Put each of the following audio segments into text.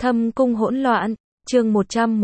Thâm cung hỗn loạn, chương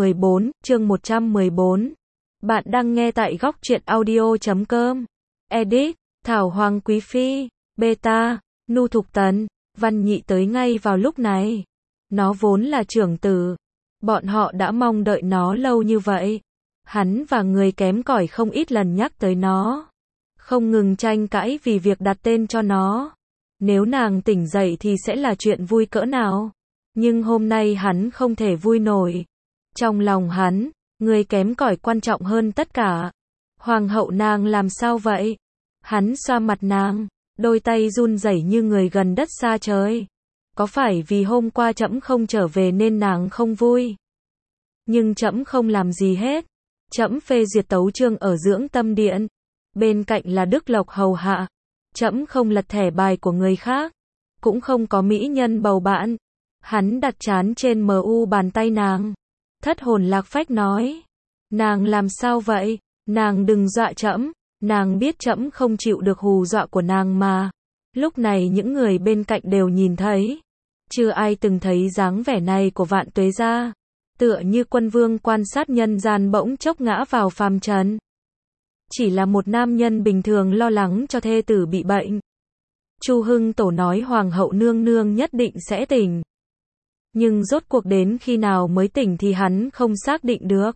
114. Bạn đang nghe tại góc truyện audio.com. Edit, Thảo Hoàng Quý Phi, Beta, Nu Thục Tần, Văn Nhị tới ngay vào lúc này. Nó vốn là trưởng tử. Bọn họ đã mong đợi nó lâu như vậy. Hắn và người kém cỏi không ít lần nhắc tới nó. Không ngừng tranh cãi vì việc đặt tên cho nó. Nếu nàng tỉnh dậy thì sẽ là chuyện vui cỡ nào. Nhưng hôm nay hắn không thể vui nổi. Trong lòng hắn, người kém cỏi quan trọng hơn tất cả. Hoàng hậu nàng làm sao vậy? Hắn xoa mặt nàng, đôi tay run rẩy như người gần đất xa trời. Có phải vì hôm qua trẫm không trở về nên nàng không vui? Nhưng trẫm không làm gì hết. Trẫm phê duyệt tấu chương ở dưỡng tâm điện. Bên cạnh là Đức Lộc hầu hạ. Trẫm không lật thẻ bài của người khác. Cũng không có mỹ nhân bầu bạn. Hắn đặt trán trên bàn tay nàng. Thất hồn lạc phách nói. Nàng làm sao vậy? Nàng đừng dọa trẫm. Nàng biết trẫm không chịu được hù dọa của nàng mà. Lúc này những người bên cạnh đều nhìn thấy. Chưa ai từng thấy dáng vẻ này của Vạn Tuế gia. Tựa như quân vương quan sát nhân gian bỗng chốc ngã vào phàm trần. Chỉ là một nam nhân bình thường lo lắng cho thê tử bị bệnh. Chu Hưng Tổ nói Hoàng hậu nương nương nhất định sẽ tỉnh. Nhưng rốt cuộc đến khi nào mới tỉnh thì hắn không xác định được.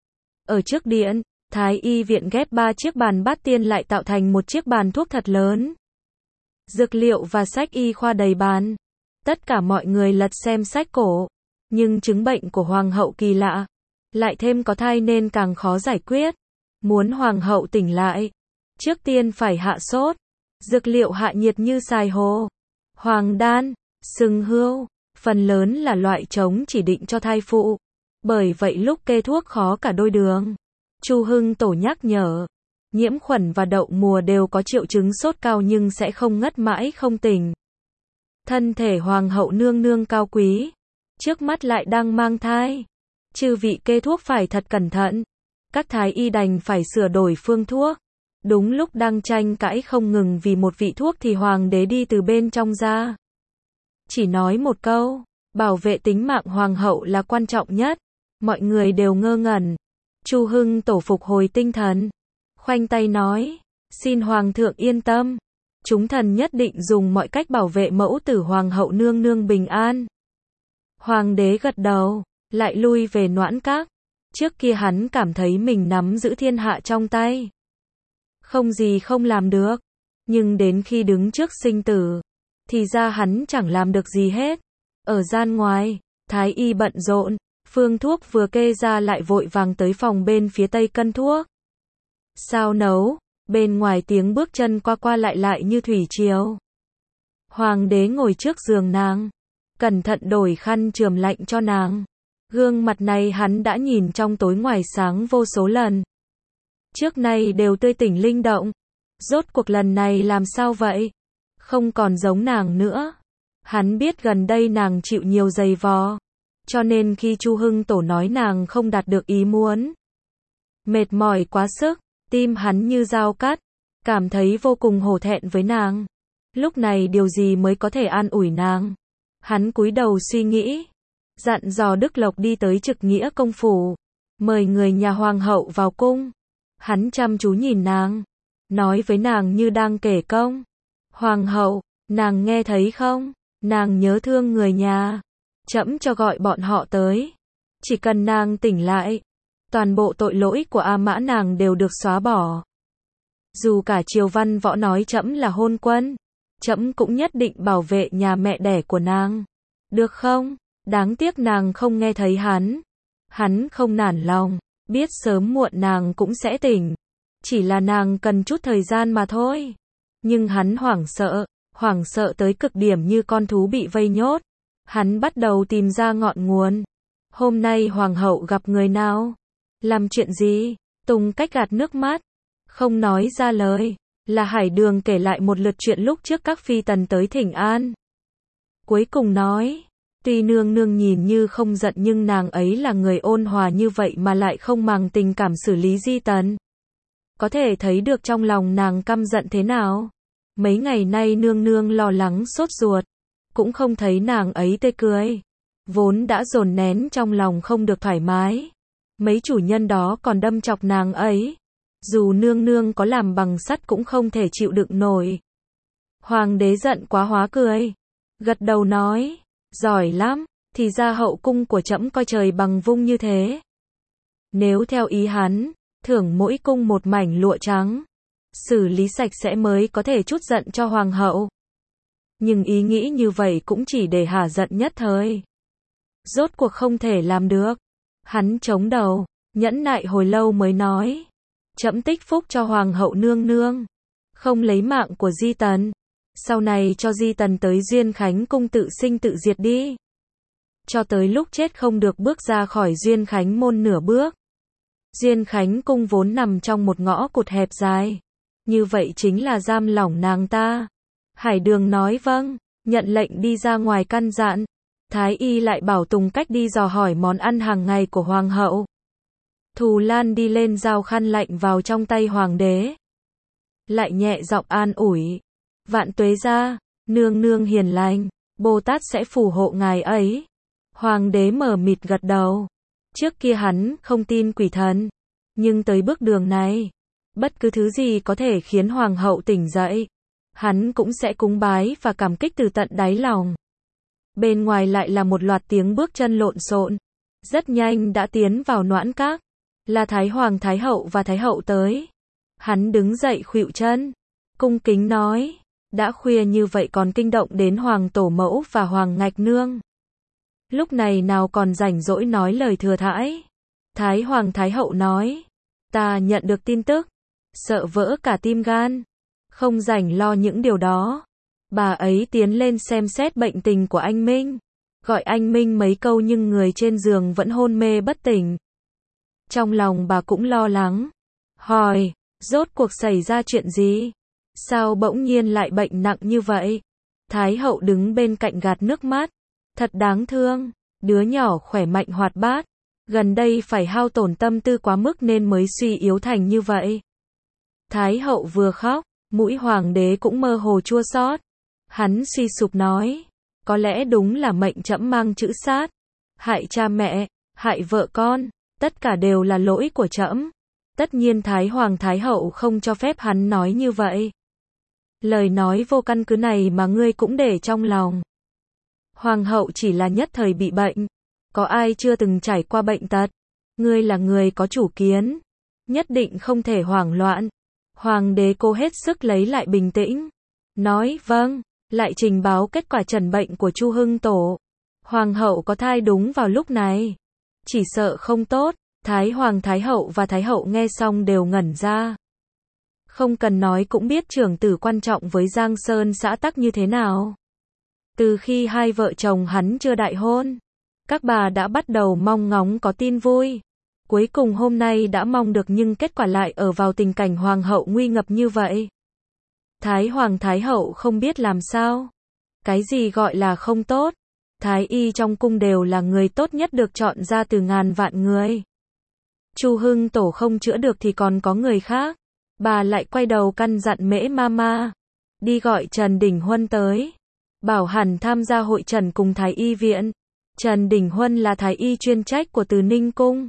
Ở trước điện, Thái y viện ghép 3 chiếc bàn bát tiên lại tạo thành một chiếc bàn thuốc thật lớn. Dược liệu và sách y khoa đầy bàn. Tất cả mọi người lật xem sách cổ. Nhưng chứng bệnh của Hoàng hậu kỳ lạ. Lại thêm có thai nên càng khó giải quyết. Muốn Hoàng hậu tỉnh lại. Trước tiên phải hạ sốt. Dược liệu hạ nhiệt như xài hồ. Hoàng đan, sừng hươu. Phần lớn là loại chống chỉ định cho thai phụ. Bởi vậy lúc kê thuốc khó cả đôi đường. Chu Hưng Tổ nhắc nhở. Nhiễm khuẩn và đậu mùa đều có triệu chứng sốt cao nhưng sẽ không ngất mãi không tỉnh. Thân thể Hoàng hậu nương nương cao quý. Trước mắt lại đang mang thai. Chư vị kê thuốc phải thật cẩn thận. Các thái y đành phải sửa đổi phương thuốc. Đúng lúc đang tranh cãi không ngừng vì một vị thuốc thì hoàng đế đi từ bên trong ra. Chỉ nói một câu, bảo vệ tính mạng hoàng hậu là quan trọng nhất. Mọi người đều ngơ ngẩn. Chu Hưng Tổ phục hồi tinh thần. Khoanh tay nói, xin hoàng thượng yên tâm. Chúng thần nhất định dùng mọi cách bảo vệ mẫu tử hoàng hậu nương nương bình an. Hoàng đế gật đầu, lại lui về Noãn Các. Trước kia hắn cảm thấy mình nắm giữ thiên hạ trong tay. Không gì không làm được. Nhưng đến khi đứng trước sinh tử, thì ra hắn chẳng làm được gì hết. Ở gian ngoài, thái y bận rộn, phương thuốc vừa kê ra lại vội vàng tới phòng bên phía tây cân thuốc. Sao nấu? Bên ngoài tiếng bước chân qua qua lại như thủy triều. Hoàng đế ngồi trước giường nàng, cẩn thận đổi khăn chườm lạnh cho nàng. Gương mặt này hắn đã nhìn trong tối ngoài sáng vô số lần. Trước nay đều tươi tỉnh linh động. Rốt cuộc lần này làm sao vậy? Không còn giống nàng nữa. Hắn biết gần đây nàng chịu nhiều giày vò. Cho nên khi Chu Hưng Tổ nói nàng không đạt được ý muốn. Mệt mỏi quá sức, tim hắn như dao cắt. Cảm thấy vô cùng hổ thẹn với nàng. Lúc này điều gì mới có thể an ủi nàng? Hắn cúi đầu suy nghĩ. Dặn dò Đức Lộc đi tới Trực Nghĩa công phủ. Mời người nhà hoàng hậu vào cung. Hắn chăm chú nhìn nàng. Nói với nàng như đang kể công. Hoàng hậu, nàng nghe thấy không? Nàng nhớ thương người nhà. Trẫm cho gọi bọn họ tới. Chỉ cần nàng tỉnh lại. Toàn bộ tội lỗi của A Mã nàng đều được xóa bỏ. Dù cả triều văn võ nói trẫm là hôn quân. Trẫm cũng nhất định bảo vệ nhà mẹ đẻ của nàng. Được không? Đáng tiếc nàng không nghe thấy hắn. Hắn không nản lòng. Biết sớm muộn nàng cũng sẽ tỉnh. Chỉ là nàng cần chút thời gian mà thôi. Nhưng hắn hoảng sợ tới cực điểm như con thú bị vây nhốt. Hắn bắt đầu tìm ra ngọn nguồn. Hôm nay hoàng hậu gặp người nào? Làm chuyện gì? Tùng Cách gạt nước mắt. Không nói ra lời. Là Hải Đường kể lại một lượt chuyện lúc trước các phi tần tới thỉnh an. Cuối cùng nói. Tuy nương nương nhìn như không giận nhưng nàng ấy là người ôn hòa như vậy mà lại không màng tình cảm xử lý di tần. Có thể thấy được trong lòng nàng căm giận thế nào. Mấy ngày nay nương nương lo lắng sốt ruột. Cũng không thấy nàng ấy tươi cười. vốn đã dồn nén trong lòng không được thoải mái. Mấy chủ nhân đó còn đâm chọc nàng ấy. Dù nương nương có làm bằng sắt cũng không thể chịu đựng nổi. Hoàng đế giận quá hóa cười. Gật đầu nói, giỏi lắm, thì ra hậu cung của trẫm coi trời bằng vung như thế. Nếu theo ý hắn, thưởng mỗi cung một mảnh lụa trắng. Xử lý sạch sẽ mới có thể trút giận cho hoàng hậu. Nhưng ý nghĩ như vậy cũng chỉ để hả giận nhất thời. Rốt cuộc không thể làm được. Hắn chống đầu, nhẫn nại hồi lâu mới nói. Trẫm tích phúc cho hoàng hậu nương nương. Không lấy mạng của Di Tần. Sau này cho Di Tần tới Duyên Khánh cung tự sinh tự diệt đi. Cho tới lúc chết không được bước ra khỏi Duyên Khánh môn nửa bước. Duyên Khánh cung vốn nằm trong một ngõ cụt hẹp dài. Như vậy chính là giam lỏng nàng ta. Hải Đường nói vâng, nhận lệnh đi ra ngoài căn dặn. Thái y lại bảo Tùng Cách đi dò hỏi món ăn hàng ngày của hoàng hậu. Thù Lan đi lên giao khăn lạnh vào trong tay hoàng đế. Lại nhẹ giọng an ủi. Vạn tuế gia, nương nương hiền lành, Bồ Tát sẽ phù hộ ngài ấy. Hoàng đế mờ mịt gật đầu. Trước kia hắn không tin quỷ thần. Nhưng tới bước đường này, bất cứ thứ gì có thể khiến hoàng hậu tỉnh dậy, hắn cũng sẽ cúng bái và cảm kích từ tận đáy lòng. Bên ngoài lại là một loạt tiếng bước chân lộn xộn. Rất nhanh đã tiến vào Noãn Các. Là Thái Hoàng Thái Hậu và Thái Hậu tới. Hắn đứng dậy khuỵu chân, cung kính nói, đã khuya như vậy còn kinh động đến Hoàng Tổ Mẫu và Hoàng Ngạch Nương. Lúc này nào còn rảnh rỗi nói lời thừa thãi. Thái Hoàng Thái Hậu nói, ta nhận được tin tức, sợ vỡ cả tim gan, không rảnh lo những điều đó. Bà ấy tiến lên xem xét bệnh tình của anh Minh, gọi anh Minh mấy câu nhưng người trên giường vẫn hôn mê bất tỉnh. Trong lòng bà cũng lo lắng, hỏi, rốt cuộc xảy ra chuyện gì? Sao bỗng nhiên lại bệnh nặng như vậy? Thái Hậu đứng bên cạnh gạt nước mắt, thật đáng thương, đứa nhỏ khỏe mạnh hoạt bát, gần đây phải hao tổn tâm tư quá mức nên mới suy yếu thành như vậy. Thái Hậu vừa khóc, mũi hoàng đế cũng mơ hồ chua xót. Hắn suy sụp nói, có lẽ đúng là mệnh trẫm mang chữ sát, hại cha mẹ, hại vợ con, tất cả đều là lỗi của trẫm. Tất nhiên Thái Hoàng Thái Hậu không cho phép hắn nói như vậy. Lời nói vô căn cứ này mà ngươi cũng để trong lòng. Hoàng hậu chỉ là nhất thời bị bệnh, có ai chưa từng trải qua bệnh tật. Ngươi là người có chủ kiến, nhất định không thể hoảng loạn. Hoàng đế cố hết sức lấy lại bình tĩnh, nói vâng, lại trình báo kết quả trần bệnh của Chu Hưng Tổ. Hoàng hậu có thai đúng vào lúc này, chỉ sợ không tốt. Thái Hoàng Thái Hậu và Thái Hậu nghe xong đều ngẩn ra. Không cần nói cũng biết trưởng tử quan trọng với Giang Sơn xã tắc như thế nào. Từ khi hai vợ chồng hắn chưa đại hôn, các bà đã bắt đầu mong ngóng có tin vui. Cuối cùng hôm nay đã mong được nhưng kết quả lại ở vào tình cảnh hoàng hậu nguy ngập như vậy. Thái Hoàng Thái Hậu không biết làm sao. Cái gì gọi là không tốt? Thái y trong cung đều là người tốt nhất được chọn ra từ ngàn vạn người. Chu Hưng Tổ không chữa được thì còn có người khác. Bà lại quay đầu căn dặn Mễ Mama, đi gọi Trần Đình Huân tới, bảo hẳn tham gia hội trần cùng Thái y viện. Trần Đình Huân là Thái y chuyên trách của Từ Ninh cung.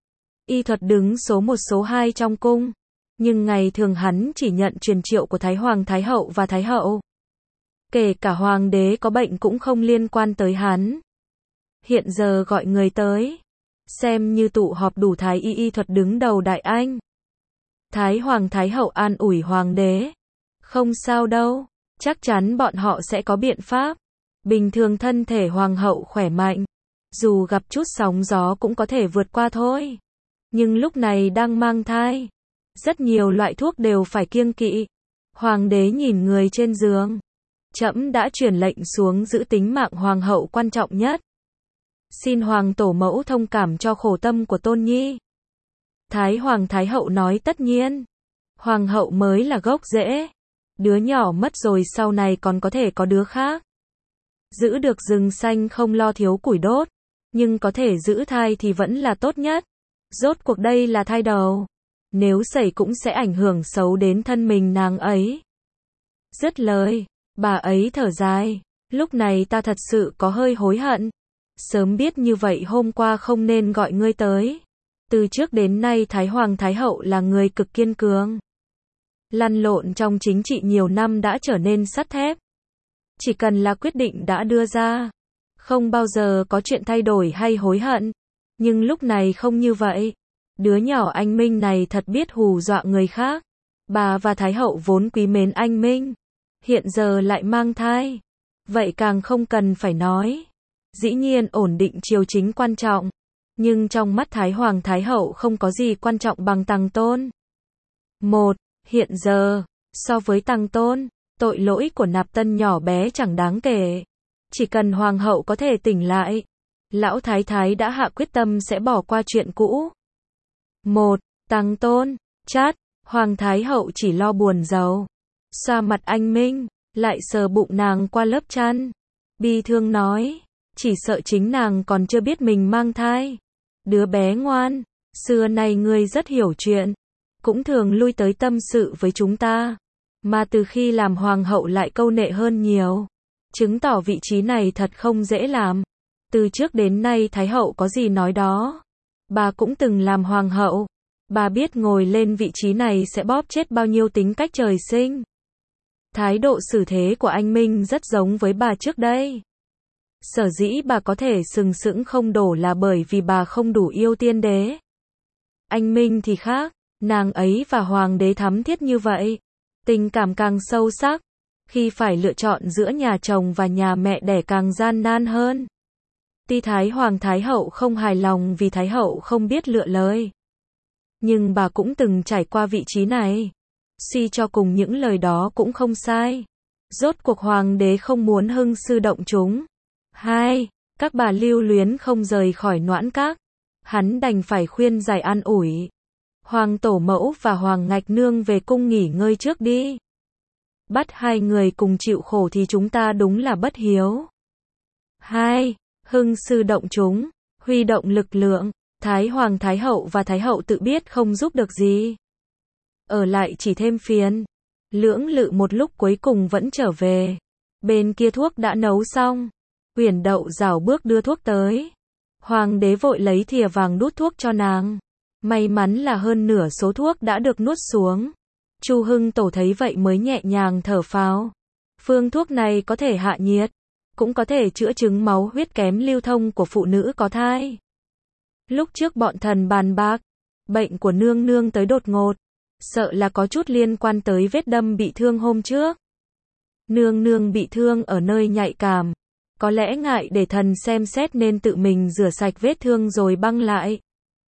Y thuật đứng số 1 số 2 trong cung, nhưng ngày thường hắn chỉ nhận truyền triệu của Thái Hoàng Thái Hậu và Thái Hậu. Kể cả hoàng đế có bệnh cũng không liên quan tới hắn. Hiện giờ gọi người tới, xem như tụ họp đủ Thái y thuật đứng đầu Đại Anh. Thái Hoàng Thái Hậu an ủi hoàng đế, không sao đâu, chắc chắn bọn họ sẽ có biện pháp. Bình thường thân thể hoàng hậu khỏe mạnh, dù gặp chút sóng gió cũng có thể vượt qua thôi. Nhưng lúc này đang mang thai, rất nhiều loại thuốc đều phải kiêng kỵ. Hoàng đế nhìn người trên giường, trẫm đã truyền lệnh xuống giữ tính mạng hoàng hậu quan trọng nhất. Xin Hoàng Tổ Mẫu thông cảm cho khổ tâm của Tôn Nhi. Thái Hoàng Thái Hậu nói tất nhiên, hoàng hậu mới là gốc rễ. Đứa nhỏ mất rồi sau này còn có thể có đứa khác. Giữ được rừng xanh không lo thiếu củi đốt, nhưng có thể giữ thai thì vẫn là tốt nhất. Rốt cuộc đây là thai đầu, nếu xảy cũng sẽ ảnh hưởng xấu đến thân mình nàng ấy. Dứt lời, bà ấy thở dài, lúc này ta thật sự có hơi hối hận. Sớm biết như vậy hôm qua không nên gọi ngươi tới. Từ trước đến nay Thái Hoàng Thái Hậu là người cực kiên cường. Lăn lộn trong chính trị nhiều năm đã trở nên sắt thép. Chỉ cần là quyết định đã đưa ra, không bao giờ có chuyện thay đổi hay hối hận. Nhưng lúc này không như vậy. Đứa nhỏ anh Minh này thật biết hù dọa người khác. Bà và Thái Hậu vốn quý mến anh Minh. Hiện giờ lại mang thai. Vậy càng không cần phải nói. Dĩ nhiên ổn định triều chính quan trọng. Nhưng trong mắt Thái Hoàng Thái Hậu không có gì quan trọng bằng Tằng Tôn. Hiện giờ, so với Tằng Tôn, tội lỗi của Nạp Tân nhỏ bé chẳng đáng kể. Chỉ cần Hoàng hậu có thể tỉnh lại, Lão Thái Thái đã hạ quyết tâm sẽ bỏ qua chuyện cũ. Tằng Tôn, chát, Hoàng Thái Hậu chỉ lo buồn rầu. Xoa mặt anh Minh, lại sờ bụng nàng qua lớp chăn. Bi thương nói, chỉ sợ chính nàng còn chưa biết mình mang thai. Đứa bé ngoan, xưa nay ngươi rất hiểu chuyện. Cũng thường lui tới tâm sự với chúng ta. Mà từ khi làm hoàng hậu lại câu nệ hơn nhiều. Chứng tỏ vị trí này thật không dễ làm. Từ trước đến nay Thái hậu có gì nói đó. Bà cũng từng làm hoàng hậu. Bà biết ngồi lên vị trí này sẽ bóp chết bao nhiêu tính cách trời sinh. Thái độ xử thế của anh Minh rất giống với bà trước đây. Sở dĩ bà có thể sừng sững không đổ là bởi vì bà không đủ yêu tiên đế. Anh Minh thì khác, nàng ấy và hoàng đế thắm thiết như vậy. Tình cảm càng sâu sắc. Khi phải lựa chọn giữa nhà chồng và nhà mẹ đẻ càng gian nan hơn. Tuy Thái Hoàng Thái Hậu không hài lòng vì Thái Hậu không biết lựa lời. Nhưng bà cũng từng trải qua vị trí này. Suy cho cùng những lời đó cũng không sai. Rốt cuộc hoàng đế không muốn hưng sư động chúng. Các bà lưu luyến không rời khỏi Noãn Các. Hắn đành phải khuyên giải an ủi. Hoàng tổ mẫu và Hoàng ngạch nương về cung nghỉ ngơi trước đi. Bắt hai người cùng chịu khổ thì chúng ta đúng là bất hiếu. Hưng sư động chúng, huy động lực lượng. Thái Hoàng Thái Hậu và Thái Hậu tự biết không giúp được gì. Ở lại chỉ thêm phiền. Lưỡng lự một lúc cuối cùng vẫn trở về. Bên kia thuốc đã nấu xong. Uyển Đậu rảo bước đưa thuốc tới. Hoàng đế vội lấy thìa vàng đút thuốc cho nàng. May mắn là hơn nửa số thuốc đã được nuốt xuống. Chu Hưng Tổ thấy vậy mới nhẹ nhàng thở phào. Phương thuốc này có thể hạ nhiệt, cũng có thể chữa chứng máu huyết kém lưu thông của phụ nữ có thai. Lúc trước bọn thần bàn bạc, bệnh của nương nương tới đột ngột, sợ là có chút liên quan tới vết đâm bị thương hôm trước. Nương nương bị thương ở nơi nhạy cảm, có lẽ ngại để thần xem xét nên tự mình rửa sạch vết thương rồi băng lại.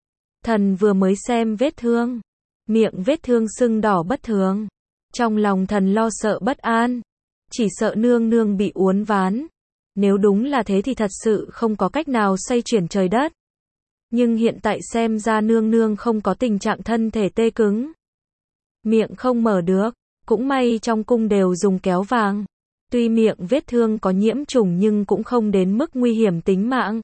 Thần vừa mới xem vết thương, miệng vết thương sưng đỏ bất thường. Trong lòng thần lo sợ bất an, chỉ sợ nương nương bị uốn ván. Nếu đúng là thế thì thật sự không có cách nào xoay chuyển trời đất. Nhưng hiện tại xem ra nương nương không có tình trạng thân thể tê cứng. Miệng không mở được, cũng may trong cung đều dùng kéo vàng. Tuy miệng vết thương có nhiễm trùng nhưng cũng không đến mức nguy hiểm tính mạng.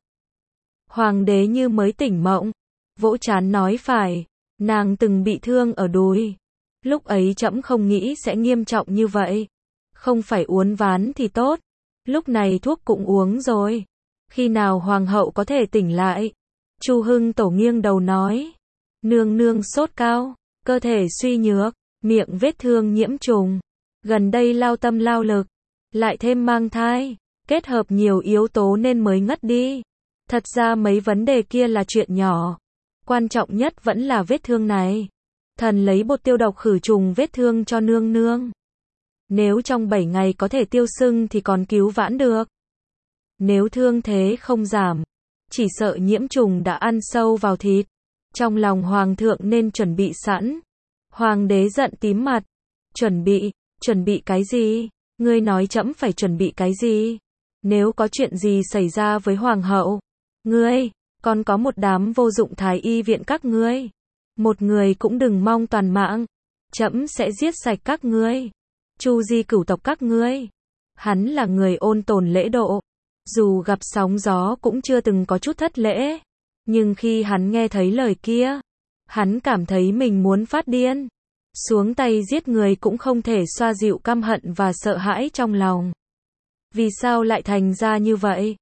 Hoàng đế như mới tỉnh mộng, vỗ trán nói phải, nàng từng bị thương ở đùi. Lúc ấy trẫm không nghĩ sẽ nghiêm trọng như vậy. Không phải uốn ván thì tốt. Lúc này thuốc cũng uống rồi. Khi nào hoàng hậu có thể tỉnh lại? Chu Hưng Tổ nghiêng đầu nói. Nương nương sốt cao, cơ thể suy nhược, miệng vết thương nhiễm trùng. Gần đây lao tâm lao lực, lại thêm mang thai, kết hợp nhiều yếu tố nên mới ngất đi. Thật ra mấy vấn đề kia là chuyện nhỏ. Quan trọng nhất vẫn là vết thương này. Thần lấy bột tiêu độc khử trùng vết thương cho nương nương. Nếu trong 7 ngày có thể tiêu sưng thì còn cứu vãn được. Nếu thương thế không giảm, chỉ sợ nhiễm trùng đã ăn sâu vào thịt. Trong lòng hoàng thượng nên chuẩn bị sẵn. Hoàng đế giận tím mặt. Chuẩn bị cái gì? Ngươi nói trẫm phải chuẩn bị cái gì? Nếu có chuyện gì xảy ra với hoàng hậu, ngươi, còn có một đám vô dụng thái y viện các ngươi. Một người cũng đừng mong toàn mạng. Trẫm sẽ giết sạch các ngươi. Chu di cửu tộc các ngươi. Hắn là người ôn tồn lễ độ. Dù gặp sóng gió cũng chưa từng có chút thất lễ. Nhưng khi hắn nghe thấy lời kia, hắn cảm thấy mình muốn phát điên. Xuống tay giết người cũng không thể xoa dịu căm hận và sợ hãi trong lòng. Vì sao lại thành ra như vậy?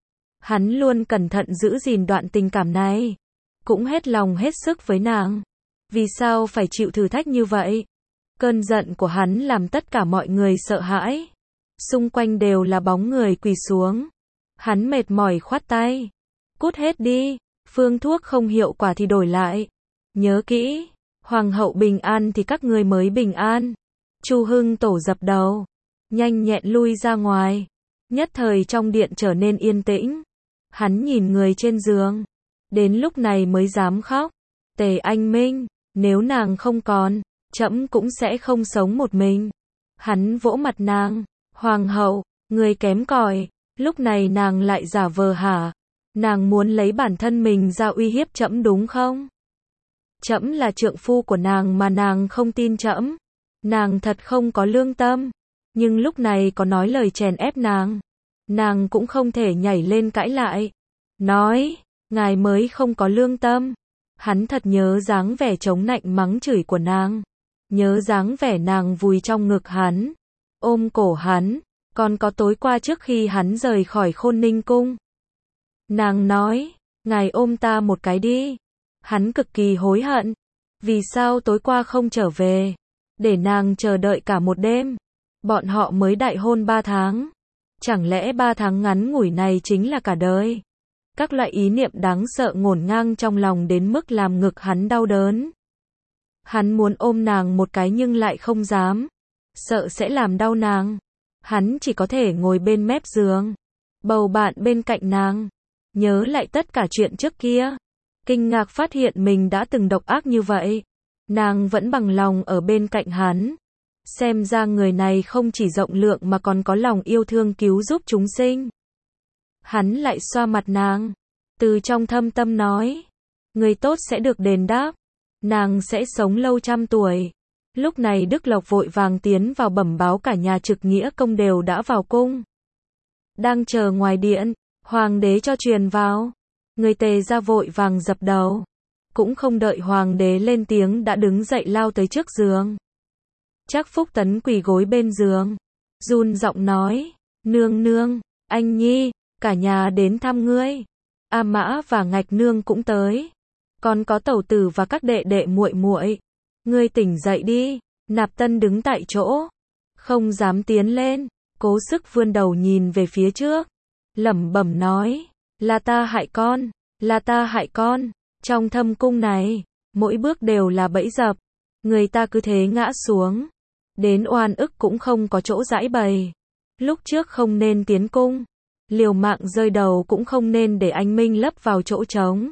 Hắn luôn cẩn thận giữ gìn đoạn tình cảm này, cũng hết lòng hết sức với nàng. Vì sao phải chịu thử thách như vậy? Cơn giận của hắn làm tất cả mọi người sợ hãi. Xung quanh đều là bóng người quỳ xuống. Hắn mệt mỏi khoát tay. Cút hết đi, phương thuốc không hiệu quả thì đổi lại. Nhớ kỹ, hoàng hậu bình an thì các ngươi mới bình an. Chu Hưng Tổ dập đầu, nhanh nhẹn lui ra ngoài. Nhất thời trong điện trở nên yên tĩnh. Hắn nhìn người trên giường, đến lúc này mới dám khóc. Tề Anh Minh, nếu nàng không còn, trẫm cũng sẽ không sống một mình. Hắn vỗ mặt nàng, hoàng hậu, người kém cỏi, lúc này nàng lại giả vờ hả? Nàng muốn lấy bản thân mình ra uy hiếp trẫm đúng không? Trẫm là trượng phu của nàng mà nàng không tin trẫm. Nàng thật không có lương tâm. Nhưng lúc này có nói lời chèn ép nàng cũng không thể nhảy lên cãi lại. Nói, ngài mới không có lương tâm. Hắn thật nhớ dáng vẻ chống nạnh mắng chửi của nàng. Nhớ dáng vẻ nàng vùi trong ngực hắn, ôm cổ hắn, còn có tối qua trước khi hắn rời khỏi Khôn Ninh Cung. Nàng nói, ngài ôm ta một cái đi. Hắn cực kỳ hối hận. Vì sao tối qua không trở về? Để nàng chờ đợi cả một đêm. Bọn họ mới đại hôn 3 tháng. Chẳng lẽ 3 tháng ngắn ngủi này chính là cả đời? Các loại ý niệm đáng sợ ngổn ngang trong lòng đến mức làm ngực hắn đau đớn. Hắn muốn ôm nàng một cái nhưng lại không dám. Sợ sẽ làm đau nàng. Hắn chỉ có thể ngồi bên mép giường, bầu bạn bên cạnh nàng. Nhớ lại tất cả chuyện trước kia. Kinh ngạc phát hiện mình đã từng độc ác như vậy. Nàng vẫn bằng lòng ở bên cạnh hắn. Xem ra người này không chỉ rộng lượng mà còn có lòng yêu thương cứu giúp chúng sinh. Hắn lại xoa mặt nàng, từ trong thâm tâm nói, người tốt sẽ được đền đáp, nàng sẽ sống lâu trăm tuổi. Lúc này Đức Lộc vội vàng tiến vào bẩm báo cả nhà Trực Nghĩa Công đều đã vào cung. Đang chờ ngoài điện, hoàng đế cho truyền vào. Người Tề ra vội vàng dập đầu. Cũng không đợi hoàng đế lên tiếng đã đứng dậy lao tới trước giường. Trác Phúc Tấn quỳ gối bên giường, run giọng nói, nương nương, anh nhi, cả nhà đến thăm ngươi. A Mã và Ngạch nương cũng tới. Còn có tẩu tử và các đệ đệ muội muội. Ngươi tỉnh dậy đi. Nạp Tân đứng tại chỗ, không dám tiến lên, cố sức vươn đầu nhìn về phía trước, lẩm bẩm nói, là ta hại con, là ta hại con. Trong thâm cung này, mỗi bước đều là bẫy dập. Người ta cứ thế ngã xuống, đến oan ức cũng không có chỗ giãi bày. Lúc trước không nên tiến cung, liều mạng rơi đầu cũng không nên để anh Minh lấp vào chỗ trống.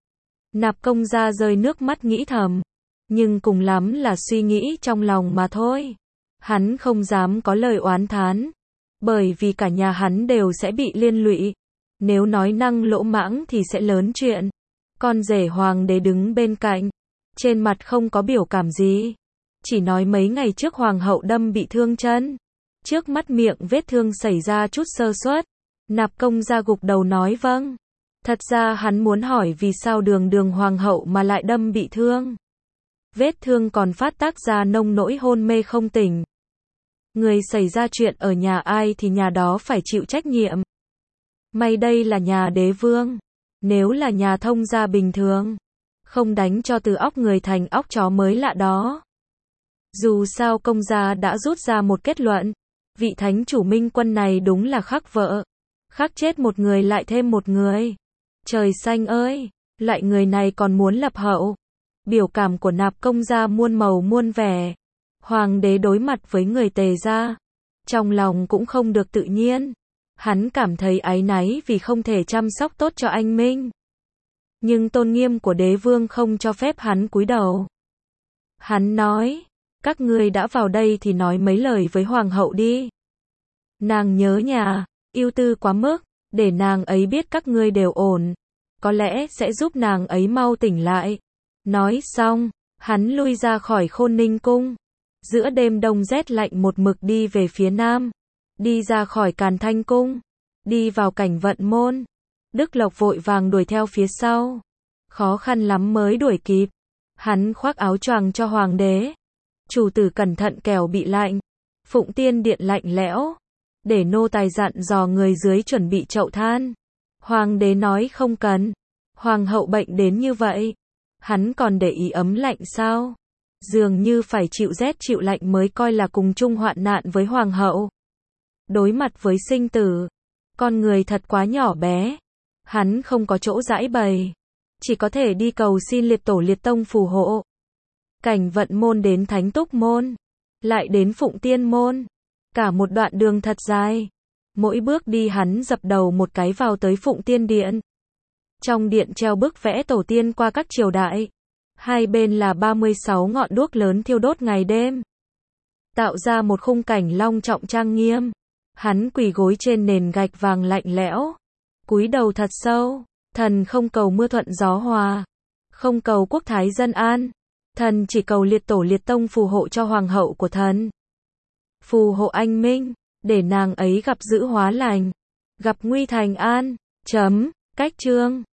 Nạp Công gia rơi nước mắt nghĩ thầm, nhưng cùng lắm là suy nghĩ trong lòng mà thôi. Hắn không dám có lời oán thán, bởi vì cả nhà hắn đều sẽ bị liên lụy. Nếu nói năng lỗ mãng thì sẽ lớn chuyện. Con rể hoàng đế đứng bên cạnh, trên mặt không có biểu cảm gì, chỉ nói mấy ngày trước hoàng hậu đâm bị thương chân, trước mắt miệng vết thương xảy ra chút sơ suất. Nạp Công gia gục đầu nói vâng. Thật ra hắn muốn hỏi vì sao đường hoàng hậu mà lại đâm bị thương. Vết thương còn phát tác ra nông nỗi hôn mê không tỉnh. Người xảy ra chuyện ở nhà ai thì nhà đó phải chịu trách nhiệm. May đây là nhà đế vương. Nếu là nhà thông gia bình thường, không đánh cho từ óc người thành óc chó mới lạ đó. Dù sao Công gia đã rút ra một kết luận. Vị thánh chủ Minh Quân này đúng là khắc vợ. Khắc chết một người lại thêm một người. Trời xanh ơi, loại người này còn muốn lập hậu. Biểu cảm của Nạp Công gia muôn màu muôn vẻ. Hoàng đế đối mặt với người Tề gia, trong lòng cũng không được tự nhiên. Hắn cảm thấy áy náy vì không thể chăm sóc tốt cho anh Minh. Nhưng tôn nghiêm của đế vương không cho phép hắn cúi đầu. Hắn nói, các ngươi đã vào đây thì nói mấy lời với hoàng hậu đi. Nàng nhớ nhà, ưu tư quá mức, để nàng ấy biết các ngươi đều ổn. Có lẽ sẽ giúp nàng ấy mau tỉnh lại. Nói xong, hắn lui ra khỏi Khôn Ninh Cung. Giữa đêm đông rét lạnh một mực đi về phía nam. Đi ra khỏi Càn Thanh Cung. Đi vào Cảnh Vận Môn. Đức Lộc vội vàng đuổi theo phía sau. Khó khăn lắm mới đuổi kịp. Hắn khoác áo choàng cho hoàng đế. Chủ tử cẩn thận kẻo bị lạnh. Phụng Tiên Điện lạnh lẽo. Để nô tài dặn dò người dưới chuẩn bị chậu than. Hoàng đế nói không cần. Hoàng hậu bệnh đến như vậy, hắn còn để ý ấm lạnh sao? Dường như phải chịu rét chịu lạnh mới coi là cùng chung hoạn nạn với hoàng hậu. Đối mặt với sinh tử, con người thật quá nhỏ bé. Hắn không có chỗ giãi bày, chỉ có thể đi cầu xin liệt tổ liệt tông phù hộ. Cảnh Vận Môn đến Thánh Túc Môn, lại đến Phụng Tiên Môn, cả một đoạn đường thật dài. Mỗi bước đi hắn dập đầu một cái vào tới Phụng Tiên Điện. Trong điện treo bức vẽ tổ tiên qua các triều đại. Hai bên là 36 ngọn đuốc lớn thiêu đốt ngày đêm, tạo ra một khung cảnh long trọng trang nghiêm. Hắn quỳ gối trên nền gạch vàng lạnh lẽo, cúi đầu thật sâu. Thần không cầu mưa thuận gió hòa, không cầu quốc thái dân an. Thần chỉ cầu liệt tổ liệt tông phù hộ cho hoàng hậu của thần. Phù hộ anh minh, để nàng ấy gặp dữ hóa lành, gặp nguy thành an. Cách chương